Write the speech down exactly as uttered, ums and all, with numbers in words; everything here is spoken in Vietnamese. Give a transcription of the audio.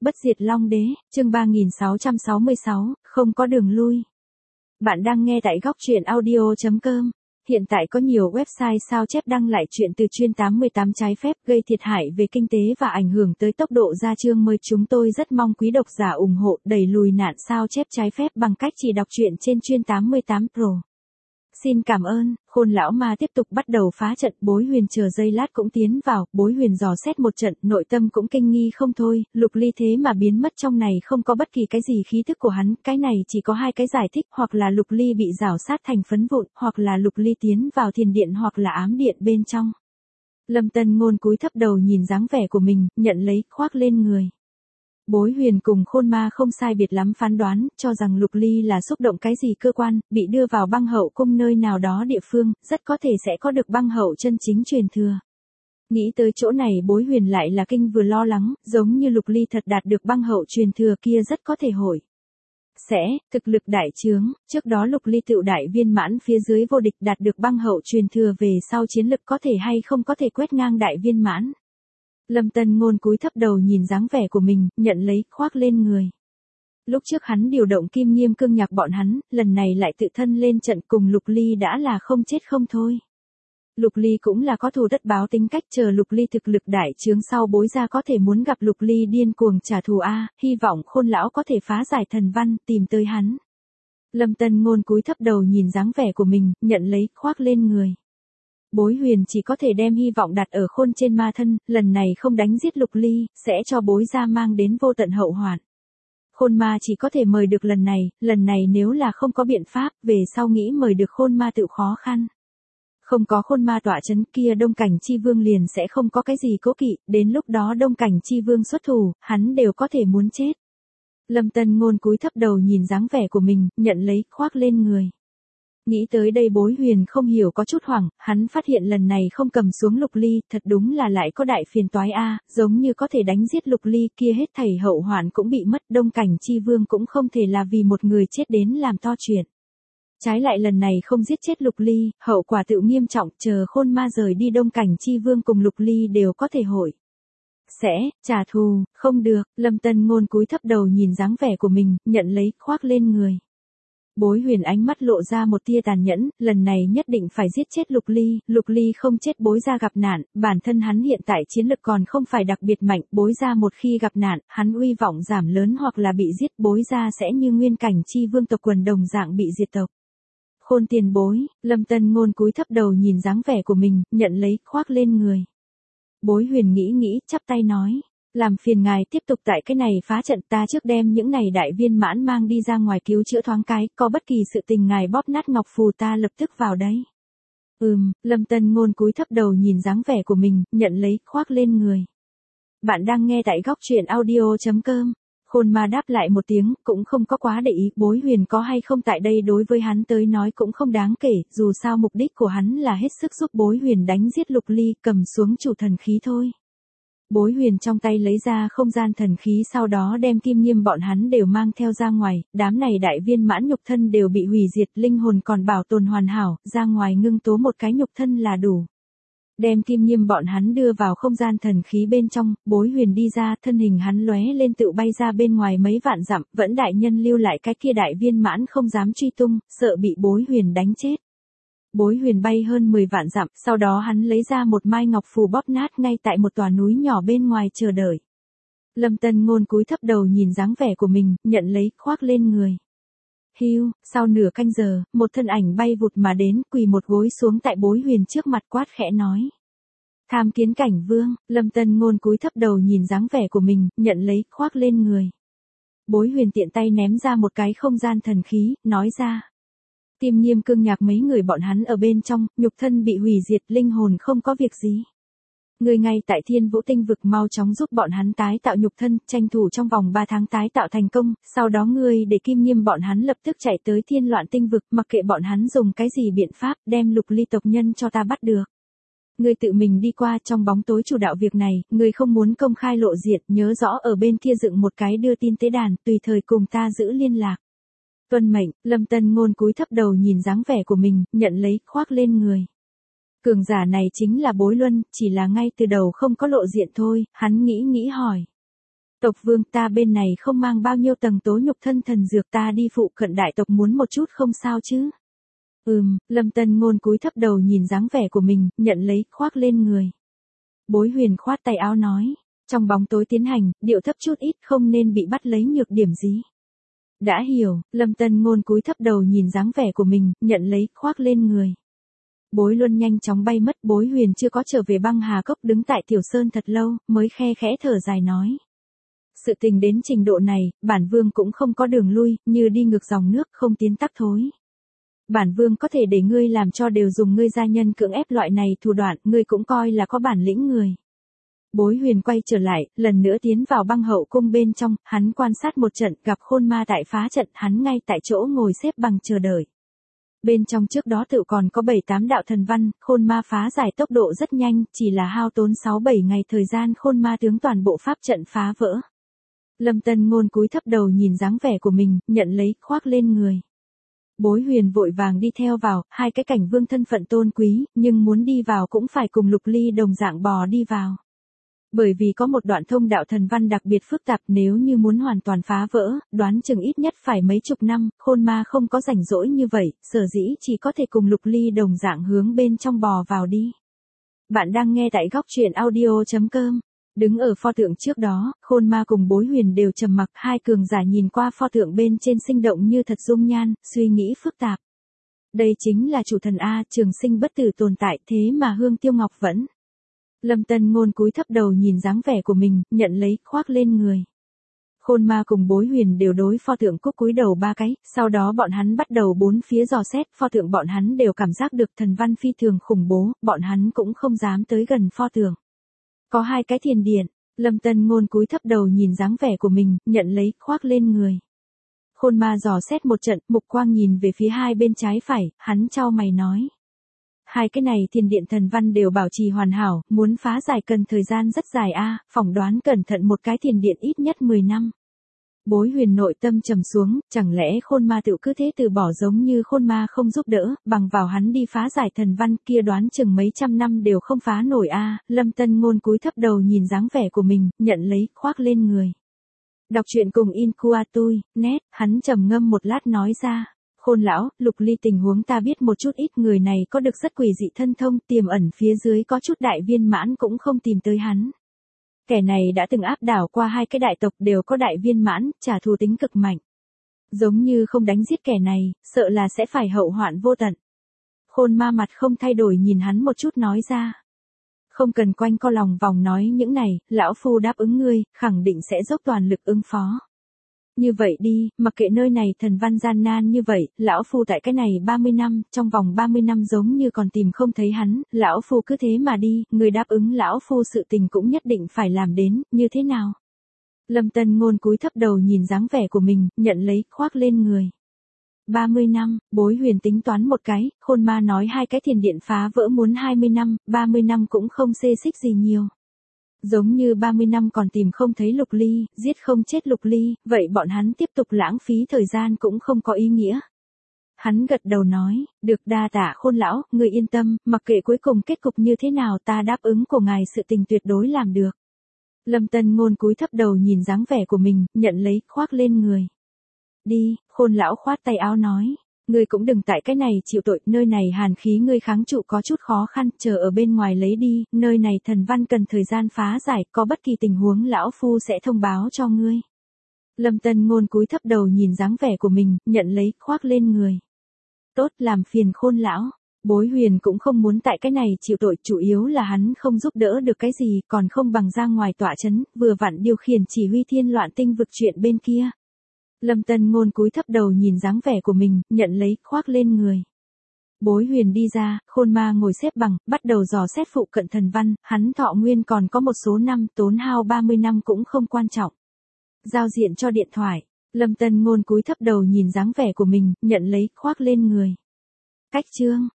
Bất diệt Long Đế, chương ba nghìn sáu trăm sáu mươi sáu, không có đường lui. Bạn đang nghe tại góc truyện audio chấm com. Hiện tại có nhiều website sao chép đăng lại chuyện từ chuyên tám mươi tám trái phép gây thiệt hại về kinh tế và ảnh hưởng tới tốc độ ra chương mới. Chúng tôi rất mong quý độc giả ủng hộ đẩy lùi nạn sao chép trái phép bằng cách chỉ đọc truyện trên chuyên tám mươi tám Pro. Xin cảm ơn. Khôn lão ma tiếp tục bắt đầu phá trận. Bối Huyền chờ giây lát cũng tiến vào. Bối Huyền dò xét một trận, nội tâm cũng kinh nghi không thôi. Lục Ly thế mà biến mất trong này không có bất kỳ cái gì khí thức của hắn. Cái này chỉ có hai cái giải thích, hoặc là Lục Ly bị rào sát thành phấn vụn, hoặc là Lục Ly tiến vào thiền điện, hoặc là ám điện bên trong. Lâm Tân Ngôn cúi thấp đầu nhìn dáng vẻ của mình, nhận lấy, khoác lên người. Bối Huyền cùng Khôn Ma không sai biệt lắm phán đoán, cho rằng Lục Ly là xúc động cái gì cơ quan, bị đưa vào băng hậu cung nơi nào đó địa phương, rất có thể sẽ có được băng hậu chân chính truyền thừa. Nghĩ tới chỗ này Bối Huyền lại là kinh vừa lo lắng, giống như Lục Ly thật đạt được băng hậu truyền thừa kia rất có thể hội sẽ, thực lực đại trướng, trước đó Lục Ly tựu đại viên mãn phía dưới vô địch đạt được băng hậu truyền thừa về sau chiến lực có thể hay không có thể quét ngang đại viên mãn. Lâm Tân Ngôn cúi thấp đầu nhìn dáng vẻ của mình, nhận lấy, khoác lên người. Lúc trước hắn điều động Kim Nghiêm Cương Nhạc bọn hắn, lần này lại tự thân lên trận cùng Lục Ly đã là không chết không thôi. Lục Ly cũng là có thù tất báo tính cách, chờ Lục Ly thực lực đại trướng sau bối ra có thể muốn gặp Lục Ly điên cuồng trả thù a, hy vọng Khôn lão có thể phá giải thần văn, tìm tới hắn. Lâm Tân Ngôn cúi thấp đầu nhìn dáng vẻ của mình, nhận lấy, khoác lên người. Bối Huyền chỉ có thể đem hy vọng đặt ở Khôn trên ma thân, lần này không đánh giết Lục Ly, sẽ cho bối ra mang đến vô tận hậu hoạn. Khôn ma chỉ có thể mời được lần này, lần này nếu là không có biện pháp, về sau nghĩ mời được Khôn ma tự khó khăn. Không có Khôn ma tọa chấn kia Đông Cảnh Chi Vương liền sẽ không có cái gì cố kỵ, đến lúc đó Đông Cảnh Chi Vương xuất thủ, hắn đều có thể muốn chết. Lâm Tân Ngôn cúi thấp đầu nhìn dáng vẻ của mình, nhận lấy, khoác lên người. Nghĩ tới đây Bối Huyền không hiểu có chút hoảng, hắn phát hiện lần này không cầm xuống Lục Ly, thật đúng là lại có đại phiền toái a, giống như có thể đánh giết Lục Ly kia hết thảy hậu hoạn cũng bị mất, Đông Cảnh Chi Vương cũng không thể là vì một người chết đến làm to chuyện. Trái lại lần này không giết chết Lục Ly, hậu quả tự nghiêm trọng, chờ Khôn ma rời đi Đông Cảnh Chi Vương cùng Lục Ly đều có thể hội sẽ trả thù, không được. Lâm Tân Ngôn cúi thấp đầu nhìn dáng vẻ của mình, nhận lấy, khoác lên người. Bối Huyền ánh mắt lộ ra một tia tàn nhẫn, lần này nhất định phải giết chết Lục Ly, Lục Ly không chết bối ra gặp nạn, bản thân hắn hiện tại chiến lực còn không phải đặc biệt mạnh, bối ra một khi gặp nạn, hắn uy vọng giảm lớn hoặc là bị giết, bối ra sẽ như Nguyên Cảnh Chi Vương tộc quần đồng dạng bị diệt tộc. Khôn tiền bối, Lâm Tân Ngôn cúi thấp đầu nhìn dáng vẻ của mình, nhận lấy, khoác lên người. Bối Huyền nghĩ nghĩ, chắp tay nói. Làm phiền ngài tiếp tục tại cái này phá trận, ta trước đem những này đại viên mãn mang đi ra ngoài cứu chữa thoáng cái, có bất kỳ sự tình ngài bóp nát ngọc phù ta lập tức vào đấy. Ừm, Lâm Tân Ngôn cúi thấp đầu nhìn dáng vẻ của mình, nhận lấy, khoác lên người. Bạn đang nghe tại góc truyện audio chấm com. Khôn ma đáp lại một tiếng, cũng không có quá để ý, Bối Huyền có hay không tại đây đối với hắn tới nói cũng không đáng kể, dù sao mục đích của hắn là hết sức giúp Bối Huyền đánh giết Lục Ly, cầm xuống chủ thần khí thôi. Bối Huyền trong tay lấy ra không gian thần khí, sau đó đem Kim Nghiêm bọn hắn đều mang theo ra ngoài, đám này đại viên mãn nhục thân đều bị hủy diệt, linh hồn còn bảo tồn hoàn hảo, ra ngoài ngưng tố một cái nhục thân là đủ. Đem Kim Nghiêm bọn hắn đưa vào không gian thần khí bên trong, Bối Huyền đi ra, thân hình hắn lóe lên tự bay ra bên ngoài mấy vạn dặm, vẫn đại nhân lưu lại cái kia đại viên mãn không dám truy tung, sợ bị Bối Huyền đánh chết. Bối Huyền bay hơn mười vạn dặm, sau đó hắn lấy ra một mai ngọc phù bóp nát ngay tại một tòa núi nhỏ bên ngoài chờ đợi. Lâm Tân Ngôn cúi thấp đầu nhìn dáng vẻ của mình, nhận lấy, khoác lên người. Hiu, sau nửa canh giờ, một thân ảnh bay vụt mà đến, quỳ một gối xuống tại Bối Huyền trước mặt, quát khẽ nói. Tham kiến cảnh vương. Lâm Tân Ngôn cúi thấp đầu nhìn dáng vẻ của mình, nhận lấy, khoác lên người. Bối Huyền tiện tay ném ra một cái không gian thần khí, nói ra. Kim Nghiêm Cương Nhạc mấy người bọn hắn ở bên trong, nhục thân bị hủy diệt, linh hồn không có việc gì. Người ngay tại Thiên Vũ Tinh vực mau chóng giúp bọn hắn tái tạo nhục thân, tranh thủ trong vòng ba tháng tái tạo thành công, sau đó ngươi để Kim Nghiêm bọn hắn lập tức chạy tới Thiên Loạn Tinh vực, mặc kệ bọn hắn dùng cái gì biện pháp, đem Lục Ly tộc nhân cho ta bắt được. Ngươi tự mình đi qua trong bóng tối chủ đạo việc này, ngươi không muốn công khai lộ diện, nhớ rõ ở bên kia dựng một cái đưa tin tế đàn, tùy thời cùng ta giữ liên lạc. Tuân mệnh. Lâm Tân Ngôn cúi thấp đầu nhìn dáng vẻ của mình, nhận lấy, khoác lên người. Cường giả này chính là Bối Luân, chỉ là ngay từ đầu không có lộ diện thôi, hắn nghĩ nghĩ hỏi. Tộc vương, ta bên này không mang bao nhiêu tầng tố nhục thân thần dược, ta đi phụ cận đại tộc muốn một chút không sao chứ. Ừm, Lâm Tân Ngôn cúi thấp đầu nhìn dáng vẻ của mình, nhận lấy, khoác lên người. Bối Huyền khoát tay áo nói, trong bóng tối tiến hành, điệu thấp chút ít, không nên bị bắt lấy nhược điểm gì. Đã hiểu, Lâm Tân Ngôn cúi thấp đầu nhìn dáng vẻ của mình, nhận lấy, khoác lên người. Bối Luân nhanh chóng bay mất, Bối Huyền chưa có trở về băng hà cốc, đứng tại tiểu sơn thật lâu, mới khe khẽ thở dài nói. Sự tình đến trình độ này, bản vương cũng không có đường lui, như đi ngược dòng nước, không tiến tắc thối. Bản vương có thể để ngươi làm cho đều dùng ngươi gia nhân cưỡng ép loại này thủ đoạn, ngươi cũng coi là có bản lĩnh người. Bối Huyền quay trở lại, lần nữa tiến vào băng hậu cung bên trong, hắn quan sát một trận, gặp khôn ma tại phá trận, hắn ngay tại chỗ ngồi xếp bằng chờ đợi. Bên trong trước đó tự còn có bảy tám đạo thần văn, khôn ma phá giải tốc độ rất nhanh, chỉ là hao tốn sáu bảy ngày thời gian khôn ma tướng toàn bộ pháp trận phá vỡ. Lâm Tân Ngôn cúi thấp đầu nhìn dáng vẻ của mình, nhận lấy, khoác lên người. Bối Huyền vội vàng đi theo vào, hai cái cảnh vương thân phận tôn quý, nhưng muốn đi vào cũng phải cùng Lục Ly đồng dạng bò đi vào. Bởi vì có một đoạn thông đạo thần văn đặc biệt phức tạp, nếu như muốn hoàn toàn phá vỡ, đoán chừng ít nhất phải mấy chục năm, khôn ma không có rảnh rỗi như vậy, sở dĩ chỉ có thể cùng Lục Ly đồng dạng hướng bên trong bò vào đi. Bạn đang nghe tại góc truyện audio chấm com. Đứng ở pho tượng trước đó, khôn ma cùng Bối Huyền đều trầm mặc, hai cường giả nhìn qua pho tượng bên trên sinh động như thật dung nhan, suy nghĩ phức tạp. Đây chính là chủ thần A, trường sinh bất tử tồn tại, thế mà Hương Tiêu Ngọc vẫn. Lâm Tân Ngôn cúi thấp đầu nhìn dáng vẻ của mình, nhận lấy, khoác lên người. Khôn ma cùng Bối Huyền đều đối pho tượng cúc cúi đầu ba cái, sau đó bọn hắn bắt đầu bốn phía dò xét, pho tượng bọn hắn đều cảm giác được thần văn phi thường khủng bố, bọn hắn cũng không dám tới gần pho tượng. Có hai cái thiền điện, Lâm Tân Ngôn cúi thấp đầu nhìn dáng vẻ của mình, nhận lấy, khoác lên người. Khôn ma dò xét một trận, mục quang nhìn về phía hai bên trái phải, hắn chau mày nói. Hai cái này thiền điện thần văn đều bảo trì hoàn hảo, muốn phá giải cần thời gian rất dài a, phỏng đoán cẩn thận một cái thiền điện ít nhất mười năm. Bối Huyền nội tâm trầm xuống, chẳng lẽ khôn ma tự cứ thế từ bỏ, giống như khôn ma không giúp đỡ, bằng vào hắn đi phá giải thần văn kia đoán chừng mấy trăm năm đều không phá nổi a. Lâm Tân Ngôn cúi thấp đầu nhìn dáng vẻ của mình, nhận lấy, khoác lên người. Đọc truyện cùng Inkuatui, net, hắn trầm ngâm một lát nói ra. Khôn lão, Lục Ly tình huống ta biết một chút ít, người này có được rất quỷ dị thân thông, tiềm ẩn phía dưới có chút đại viên mãn cũng không tìm tới hắn. Kẻ này đã từng áp đảo qua hai cái đại tộc đều có đại viên mãn, trả thù tính cực mạnh. Giống như không đánh giết kẻ này, sợ là sẽ phải hậu hoạn vô tận. Khôn ma mặt không thay đổi nhìn hắn một chút nói ra. Không cần quanh co lòng vòng nói những này, lão phu đáp ứng ngươi, khẳng định sẽ dốc toàn lực ứng phó. Như vậy đi, mặc kệ nơi này thần văn gian nan như vậy, lão phu tại cái này ba mươi năm, trong vòng ba mươi năm giống như còn tìm không thấy hắn, lão phu cứ thế mà đi, người đáp ứng lão phu sự tình cũng nhất định phải làm đến, như thế nào? Lâm Tân Ngôn cúi thấp đầu nhìn dáng vẻ của mình, nhận lấy, khoác lên người. ba mươi năm, Bối Huyền tính toán một cái, khôn ma nói hai cái thiền điện phá vỡ muốn hai mươi năm, ba mươi năm cũng không xê xích gì nhiều. Giống như ba mươi năm còn tìm không thấy Lục Ly, giết không chết Lục Ly, vậy bọn hắn tiếp tục lãng phí thời gian cũng không có ý nghĩa. Hắn gật đầu nói, được, đa tạ Khôn lão, người yên tâm, mặc kệ cuối cùng kết cục như thế nào ta đáp ứng của ngài sự tình tuyệt đối làm được. Lâm Tân Ngôn cúi thấp đầu nhìn dáng vẻ của mình, nhận lấy, khoác lên người. Đi, Khôn lão khoát tay áo nói. Ngươi cũng đừng tại cái này chịu tội, nơi này hàn khí ngươi kháng trụ có chút khó khăn, chờ ở bên ngoài lấy đi, nơi này thần văn cần thời gian phá giải, có bất kỳ tình huống lão phu sẽ thông báo cho ngươi. Lâm Tân Ngôn cúi thấp đầu nhìn dáng vẻ của mình, nhận lấy, khoác lên người. Tốt, làm phiền Khôn lão. Bối Huyền cũng không muốn tại cái này chịu tội, chủ yếu là hắn không giúp đỡ được cái gì, còn không bằng ra ngoài tọa chấn, vừa vặn điều khiển chỉ huy thiên loạn tinh vực chuyện bên kia. Lâm Tân Ngôn cúi thấp đầu nhìn dáng vẻ của mình, nhận lấy, khoác lên người. Bối Huyền đi ra, khôn ma ngồi xếp bằng, bắt đầu dò xét phụ cận thần văn, hắn thọ nguyên còn có một số năm, tốn hao ba mươi năm cũng không quan trọng. Giao diện cho điện thoại, Lâm Tân Ngôn cúi thấp đầu nhìn dáng vẻ của mình, nhận lấy, khoác lên người. Cách chương.